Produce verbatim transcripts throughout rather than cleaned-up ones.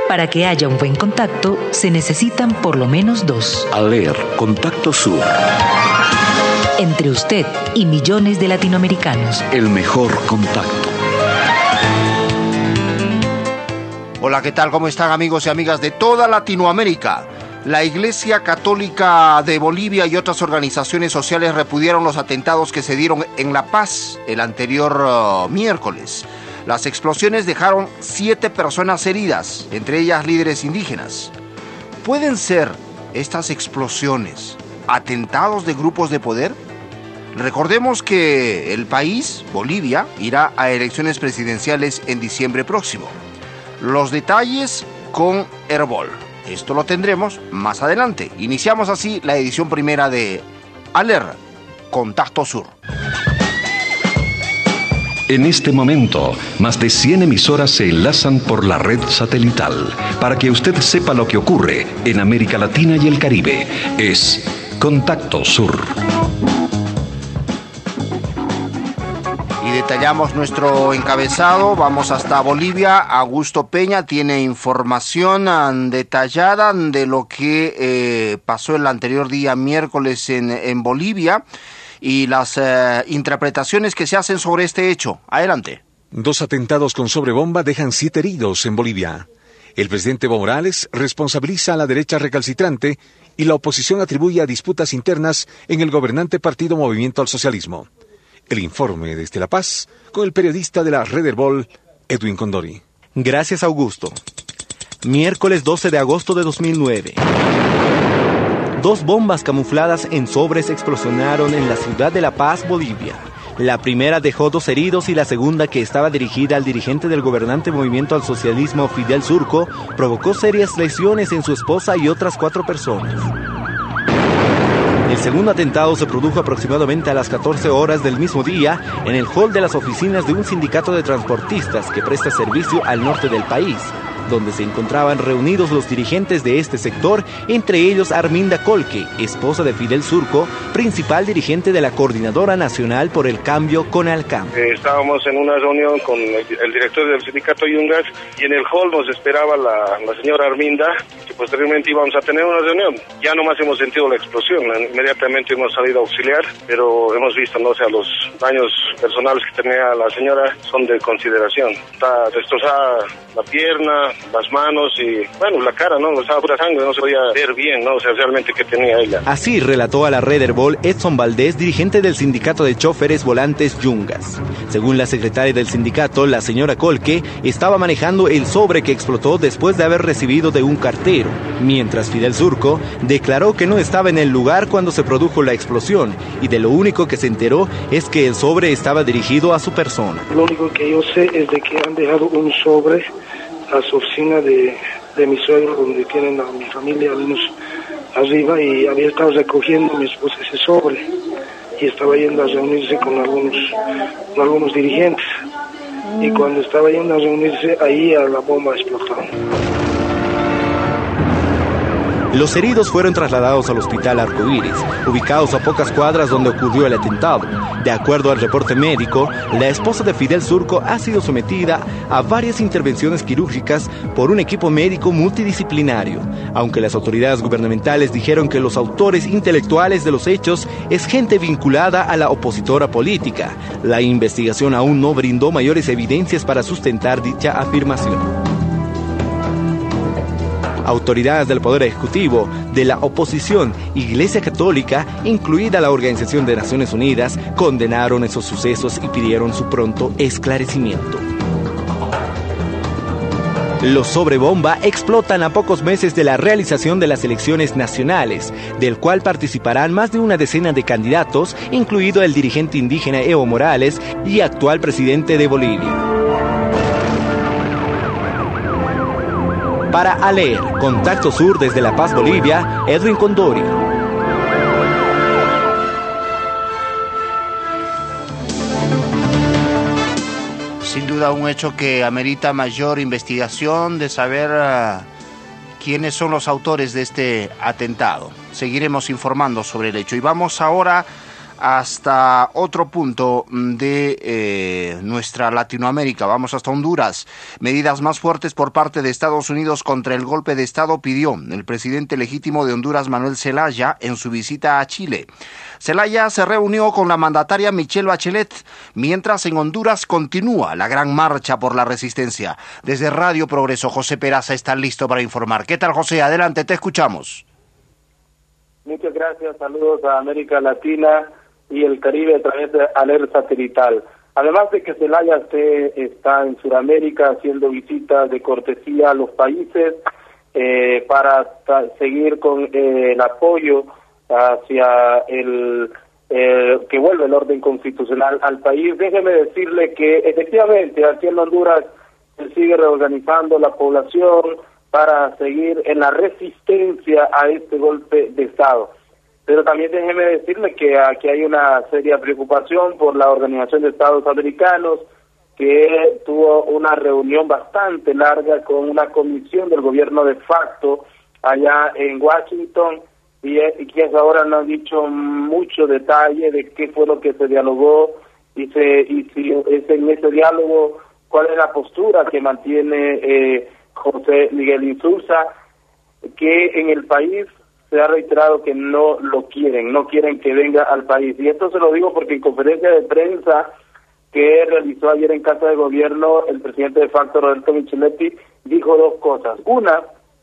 Para que haya un buen contacto, se necesitan por lo menos dos. ALER, Contacto Sur. Entre usted y millones de latinoamericanos. El mejor contacto. Hola, ¿qué tal? ¿Cómo están, amigos y amigas de toda Latinoamérica? La Iglesia Católica de Bolivia y otras organizaciones sociales repudiaron los atentados que se dieron en La Paz el anterior uh, miércoles. Las explosiones dejaron siete personas heridas, entre ellas líderes indígenas. ¿Pueden ser estas explosiones atentados de grupos de poder? Recordemos que el país, Bolivia, irá a elecciones presidenciales en diciembre próximo. Los detalles con Herbol. Esto lo tendremos más adelante. Iniciamos así la edición primera de ALER, Contacto Sur. En este momento, más de cien emisoras se enlazan por la red satelital para que usted sepa lo que ocurre en América Latina y el Caribe. Es Contacto Sur. Y detallamos nuestro encabezado. Vamos hasta Bolivia. Augusto Peña tiene información detallada de lo que eh, pasó el anterior día miércoles en, en Bolivia y las eh, interpretaciones que se hacen sobre este hecho. Adelante. Dos atentados con sobrebomba dejan siete heridos en Bolivia. El presidente Evo Morales responsabiliza a la derecha recalcitrante y la oposición atribuye a disputas internas en el gobernante partido Movimiento al Socialismo. El informe desde La Paz con el periodista de la Red Herbol, Edwin Condori. Gracias, Augusto. Miércoles doce de agosto de dos mil nueve. Dos bombas camufladas en sobres explosionaron en la ciudad de La Paz, Bolivia. La primera dejó dos heridos y la segunda, que estaba dirigida al dirigente del gobernante Movimiento al Socialismo, Fidel Zurco, provocó serias lesiones en su esposa y otras cuatro personas. El segundo atentado se produjo aproximadamente a las catorce horas del mismo día en el hall de las oficinas de un sindicato de transportistas que presta servicio al norte del país, donde se encontraban reunidos los dirigentes de este sector, entre ellos Arminda Colque, esposa de Fidel Zurco, principal dirigente de la Coordinadora Nacional por el Cambio CONALCAM. Eh, estábamos en una reunión con el, el director del sindicato Yungas y en el hall nos esperaba la, la señora Arminda, que posteriormente íbamos a tener una reunión. Ya nomás hemos sentido la explosión, inmediatamente hemos salido a auxiliar, pero hemos visto, no o sea, los daños personales que tenía la señora son de consideración. Está destrozada la pierna, las manos y, bueno, la cara, ¿no? Estaba pura sangre, no se podía ver bien, ¿no? O sea, realmente qué tenía ella. Así relató a la Red Herbol Edson Valdés, dirigente del sindicato de choferes volantes Yungas. Según la secretaria del sindicato, la señora Colque estaba manejando el sobre que explotó después de haber recibido de un cartero, mientras Fidel Zurco declaró que no estaba en el lugar cuando se produjo la explosión y de lo único que se enteró es que el sobre estaba dirigido a su persona. Lo único que yo sé es de que han dejado un sobre a su oficina de, de mi suegro, donde tienen a mi familia al menos arriba, y había estado recogiendo mi esposa ese sobre y estaba yendo a reunirse con algunos, con algunos dirigentes, y cuando estaba yendo a reunirse ahí a la bomba explotó. Los heridos fueron trasladados al Hospital Arcoíris, ubicados a pocas cuadras donde ocurrió el atentado. De acuerdo al reporte médico, la esposa de Fidel Zurco ha sido sometida a varias intervenciones quirúrgicas por un equipo médico multidisciplinario, aunque las autoridades gubernamentales dijeron que los autores intelectuales de los hechos es gente vinculada a la opositora política. La investigación aún no brindó mayores evidencias para sustentar dicha afirmación. Autoridades del Poder Ejecutivo, de la oposición, Iglesia Católica, incluida la Organización de Naciones Unidas, condenaron esos sucesos y pidieron su pronto esclarecimiento. Los sobrebomba explotan a pocos meses de la realización de las elecciones nacionales, del cual participarán más de una decena de candidatos, incluido el dirigente indígena Evo Morales y actual presidente de Bolivia. Para ALER, Contacto Sur desde La Paz, Bolivia, Edwin Condori. Sin duda un hecho que amerita mayor investigación de saber uh, quiénes son los autores de este atentado. Seguiremos informando sobre el hecho. Y vamos ahora hasta otro punto de eh, nuestra Latinoamérica. Vamos hasta Honduras. Medidas más fuertes por parte de Estados Unidos contra el golpe de Estado pidió el presidente legítimo de Honduras, Manuel Zelaya, en su visita a Chile. Zelaya se reunió con la mandataria Michelle Bachelet, mientras en Honduras continúa la gran marcha por la resistencia. Desde Radio Progreso, José Peraza está listo para informar. ¿Qué tal, José? Adelante, te escuchamos. Muchas gracias, saludos a América Latina y el Caribe a través de Alerta Satelital. Además de que Zelaya esté, está en Sudamérica haciendo visitas de cortesía a los países eh, para ta- seguir con eh, el apoyo hacia el eh, que vuelve el orden constitucional al país. Déjeme decirle que efectivamente aquí en Honduras se sigue reorganizando la población para seguir en la resistencia a este golpe de Estado. Pero también déjeme decirle que aquí hay una seria preocupación por la Organización de Estados Americanos, que tuvo una reunión bastante larga con una comisión del gobierno de facto allá en Washington, y, y que hasta ahora no han dicho mucho detalle de qué fue lo que se dialogó y, se, y si es en ese diálogo cuál es la postura que mantiene eh, José Miguel Insulza, que en el país se ha reiterado que no lo quieren, no quieren que venga al país. Y esto se lo digo porque en conferencia de prensa que realizó ayer en Casa de Gobierno, el presidente de facto, Roberto Micheletti, dijo dos cosas. Una,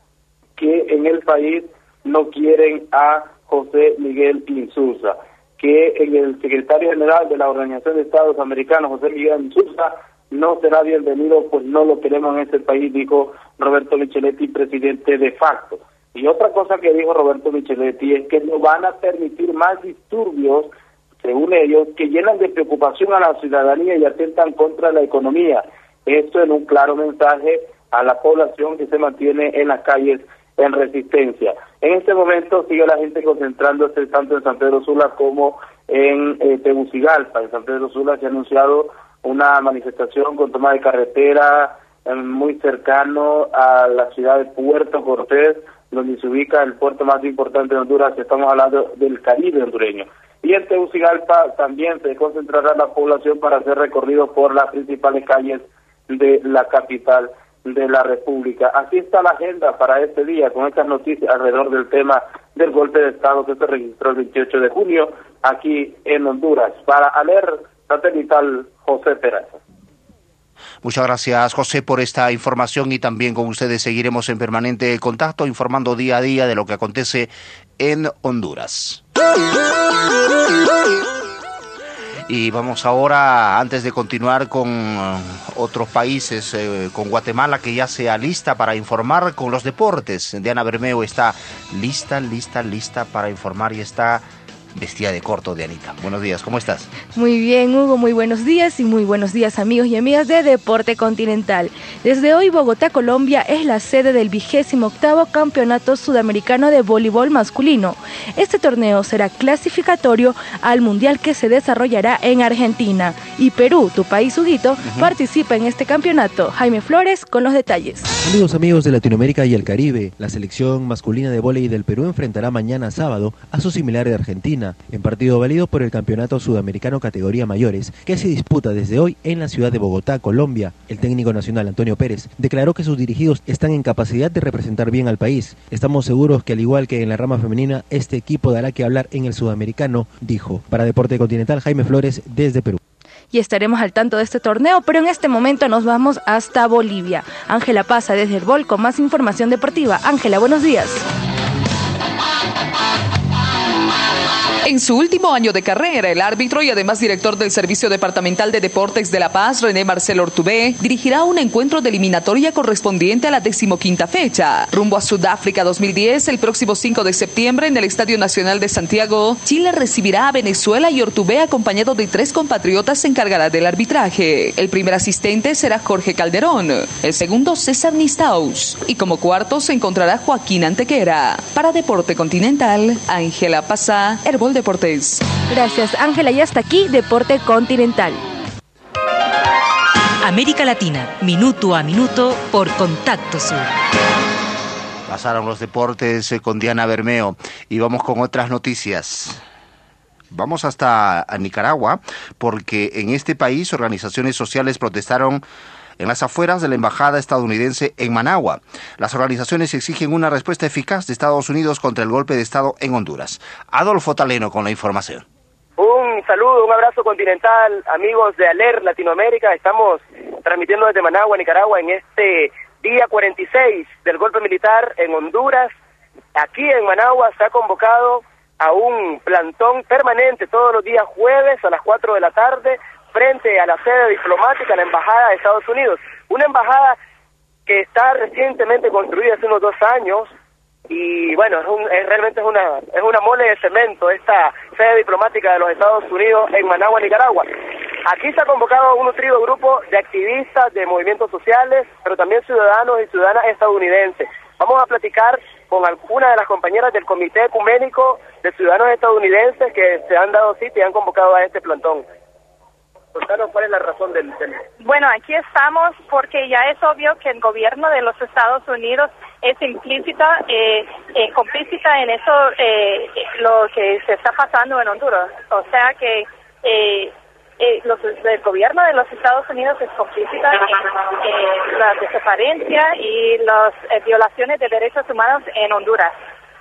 que en el país no quieren a José Miguel Insulza, que en el secretario general de la Organización de Estados Americanos, José Miguel Insulza, no será bienvenido, pues no lo queremos en este país, dijo Roberto Micheletti, presidente de facto. Y otra cosa que dijo Roberto Micheletti es que no van a permitir más disturbios, según ellos, que llenan de preocupación a la ciudadanía y atentan contra la economía. Esto en un claro mensaje a la población que se mantiene en las calles en resistencia. En este momento sigue la gente concentrándose tanto en San Pedro Sula como en eh, Tegucigalpa. En San Pedro Sula se ha anunciado una manifestación con toma de carretera eh, muy cercano a la ciudad de Puerto Cortés, donde se ubica el puerto más importante de Honduras. Estamos hablando del Caribe hondureño. Y en Tegucigalpa también se concentrará la población para hacer recorrido por las principales calles de la capital de la República. Así está la agenda para este día, con estas noticias alrededor del tema del golpe de Estado que se registró el veintiocho de junio aquí en Honduras. Para Alerta Satelital, José Peraza. Muchas gracias, José, por esta información, y también con ustedes seguiremos en permanente contacto, informando día a día de lo que acontece en Honduras. Y vamos ahora, antes de continuar con uh, otros países, eh, con Guatemala, que ya se alista para informar con los deportes. Diana Bermeo está lista, lista, lista para informar y está vestida de corto, Dianita. Buenos días, ¿cómo estás? Muy bien, Hugo, muy buenos días y muy buenos días, amigos y amigas de Deporte Continental. Desde hoy, Bogotá, Colombia, es la sede del vigésimo octavo Campeonato Sudamericano de Voleibol Masculino. Este torneo será clasificatorio al Mundial que se desarrollará en Argentina. Y Perú, tu país, Huguito, uh-huh. participa en este campeonato. Jaime Flores con los detalles. Amigos, amigos de Latinoamérica y el Caribe, la selección masculina de vóley del Perú enfrentará mañana sábado a su similar de Argentina, en partido válido por el Campeonato Sudamericano Categoría Mayores, que se disputa desde hoy en la ciudad de Bogotá, Colombia. El técnico nacional Antonio Pérez declaró que sus dirigidos están en capacidad de representar bien al país. Estamos seguros que al igual que en la rama femenina, este equipo dará que hablar en el sudamericano, dijo. Para Deporte Continental, Jaime Flores desde Perú. Y estaremos al tanto de este torneo, pero en este momento nos vamos hasta Bolivia. Ángela Paza desde el Bol con más información deportiva. Ángela, buenos días. En su último año de carrera, el árbitro y además director del Servicio Departamental de Deportes de La Paz, René Marcelo Ortubé, dirigirá un encuentro de eliminatoria correspondiente a la decimoquinta fecha. Rumbo a Sudáfrica dos mil diez, el próximo cinco de septiembre, en el Estadio Nacional de Santiago, Chile recibirá a Venezuela y Ortubé, acompañado de tres compatriotas, se encargará del arbitraje. El primer asistente será Jorge Calderón, el segundo César Nistaus, y como cuarto se encontrará Joaquín Antequera. Para Deporte Continental, Ángela Pazá, Herbol Deportes. Gracias, Ángela, y hasta aquí Deporte Continental. América Latina, minuto a minuto por Contacto Sur. Pasaron los deportes con Diana Bermeo y vamos con otras noticias. Vamos hasta Nicaragua, porque en este país organizaciones sociales protestaron en las afueras de la embajada estadounidense en Managua. Las organizaciones exigen una respuesta eficaz de Estados Unidos contra el golpe de Estado en Honduras. Adolfo Taleno con la información. Un saludo, un abrazo continental, amigos de ALER Latinoamérica. Estamos transmitiendo desde Managua, Nicaragua, en este día cuarenta y seis del golpe militar en Honduras. Aquí en Managua se ha convocado a un plantón permanente todos los días jueves a las cuatro de la tarde frente a la sede diplomática, la Embajada de Estados Unidos. Una embajada que está recientemente construida hace unos dos años y bueno, es, un, es realmente es una es una mole de cemento esta sede diplomática de los Estados Unidos en Managua, Nicaragua. Aquí se ha convocado a un nutrido grupo de activistas de movimientos sociales, pero también ciudadanos y ciudadanas estadounidenses. Vamos a platicar con alguna de las compañeras del Comité Ecuménico de Ciudadanos Estadounidenses que se han dado cita y han convocado a este plantón. Contanos cuál es la razón del tema. Bueno, aquí estamos porque ya es obvio que el gobierno de los Estados Unidos es implícita, eh, eh, complícita en eso, eh, lo que se está pasando en Honduras. O sea que eh, eh, los, el gobierno de los Estados Unidos es complícita en eh, la desaparencia y las eh, violaciones de derechos humanos en Honduras.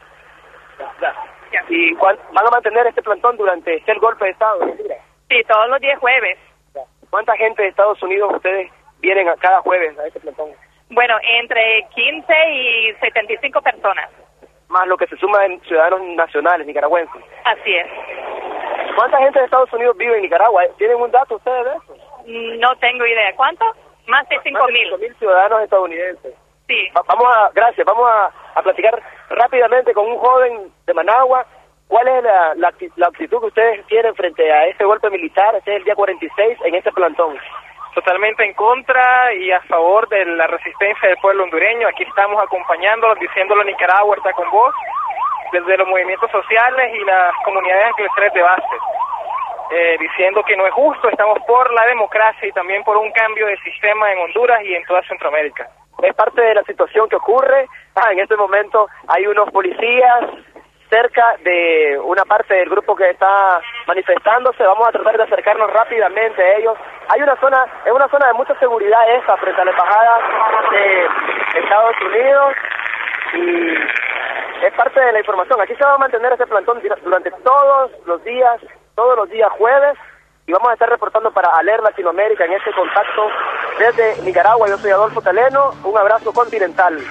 ¿Y cuál, van a mantener este plantón durante el golpe de Estado? Sí, todos los días jueves. ¿Cuánta gente de Estados Unidos ustedes vienen a cada jueves a este plantón? Bueno, entre quince y setenta y cinco personas. Más lo que se suma en ciudadanos nacionales, nicaragüenses. Así es. ¿Cuánta gente de Estados Unidos vive en Nicaragua? ¿Tienen un dato ustedes de eso? No tengo idea. ¿Cuánto? Más de cinco mil. cinco mil ciudadanos estadounidenses. Sí. Va, vamos a, gracias, vamos a, a platicar rápidamente con un joven de Managua. ¿Cuál es la, la, la actitud que ustedes tienen frente a este golpe militar? Este es el día cuarenta y seis en este plantón. Totalmente en contra y a favor de la resistencia del pueblo hondureño. Aquí estamos acompañándolos, diciéndolo: Nicaragua está con vos, desde los movimientos sociales y las comunidades eclesiales de base. Eh, diciendo que no es justo, estamos por la democracia y también por un cambio de sistema en Honduras y en toda Centroamérica. Es parte de la situación que ocurre. Ah, en este momento hay unos policías cerca de una parte del grupo que está manifestándose. Vamos a tratar de acercarnos rápidamente a ellos. Hay una zona, es una zona de mucha seguridad esa frente a la embajada de Estados Unidos y es parte de la información. Aquí se va a mantener ese plantón durante todos los días, todos los días jueves, y vamos a estar reportando para ALER Latinoamérica en este contacto desde Nicaragua. Yo soy Adolfo Taleno, un abrazo continental.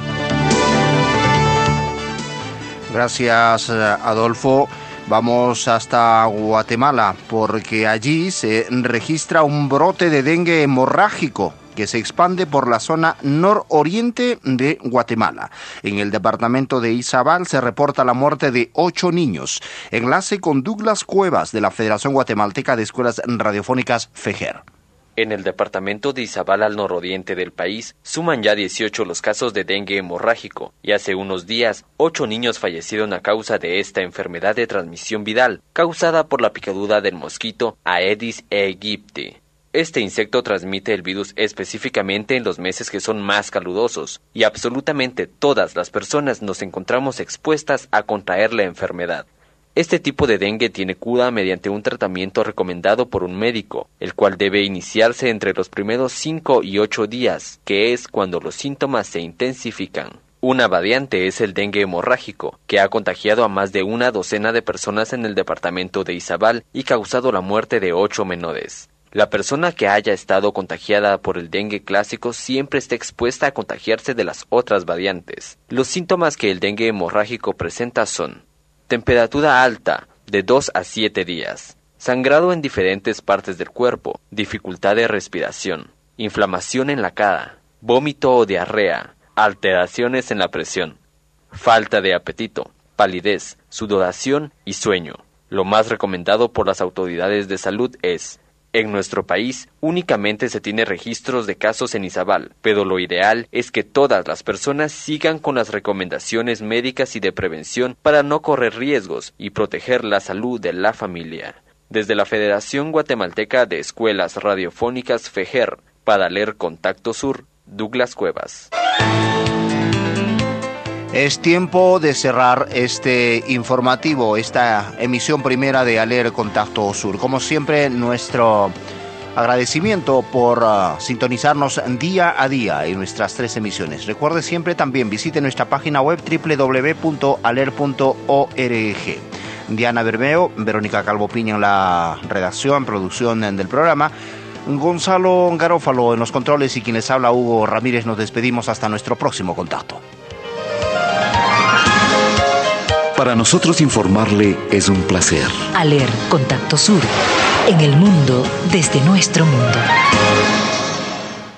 Gracias, Adolfo. Vamos hasta Guatemala porque allí se registra un brote de dengue hemorrágico que se expande por la zona nororiente de Guatemala. En el departamento de Izabal se reporta la muerte de ocho niños. Enlace con Douglas Cuevas de la Federación Guatemalteca de Escuelas Radiofónicas, FEGER. En el departamento de Izabal, al nororiente del país, suman ya dieciocho los casos de dengue hemorrágico, y hace unos días, ocho niños fallecieron a causa de esta enfermedad de transmisión viral, causada por la picadura del mosquito Aedes aegypti. Este insecto transmite el virus específicamente en los meses que son más calurosos, y absolutamente todas las personas nos encontramos expuestas a contraer la enfermedad. Este tipo de dengue tiene cura mediante un tratamiento recomendado por un médico, el cual debe iniciarse entre los primeros cinco y ocho días, que es cuando los síntomas se intensifican. Una variante es el dengue hemorrágico, que ha contagiado a más de una docena de personas en el departamento de Izabal y causado la muerte de ocho menores. La persona que haya estado contagiada por el dengue clásico siempre está expuesta a contagiarse de las otras variantes. Los síntomas que el dengue hemorrágico presenta son: temperatura alta, de dos a siete días, sangrado en diferentes partes del cuerpo, dificultad de respiración, inflamación en la cara, vómito o diarrea, alteraciones en la presión, falta de apetito, palidez, sudoración y sueño. Lo más recomendado por las autoridades de salud es: en nuestro país únicamente se tiene registros de casos en Izabal, pero lo ideal es que todas las personas sigan con las recomendaciones médicas y de prevención para no correr riesgos y proteger la salud de la familia. Desde la Federación Guatemalteca de Escuelas Radiofónicas, FEGER, para ALER Contacto Sur, Douglas Cuevas. Es tiempo de cerrar este informativo, esta emisión primera de Aler Contacto Sur. Como siempre, nuestro agradecimiento por uh, sintonizarnos día a día en nuestras tres emisiones. Recuerde siempre también, visite nuestra página web doble u doble u doble u punto aler punto org. Diana Bermeo, Verónica Calvo Piña en la redacción, producción del programa. Gonzalo Garófalo en los controles y quien les habla, Hugo Ramírez. Nos despedimos hasta nuestro próximo contacto. Para nosotros informarle es un placer. Aler Contacto Sur, en el mundo desde nuestro mundo.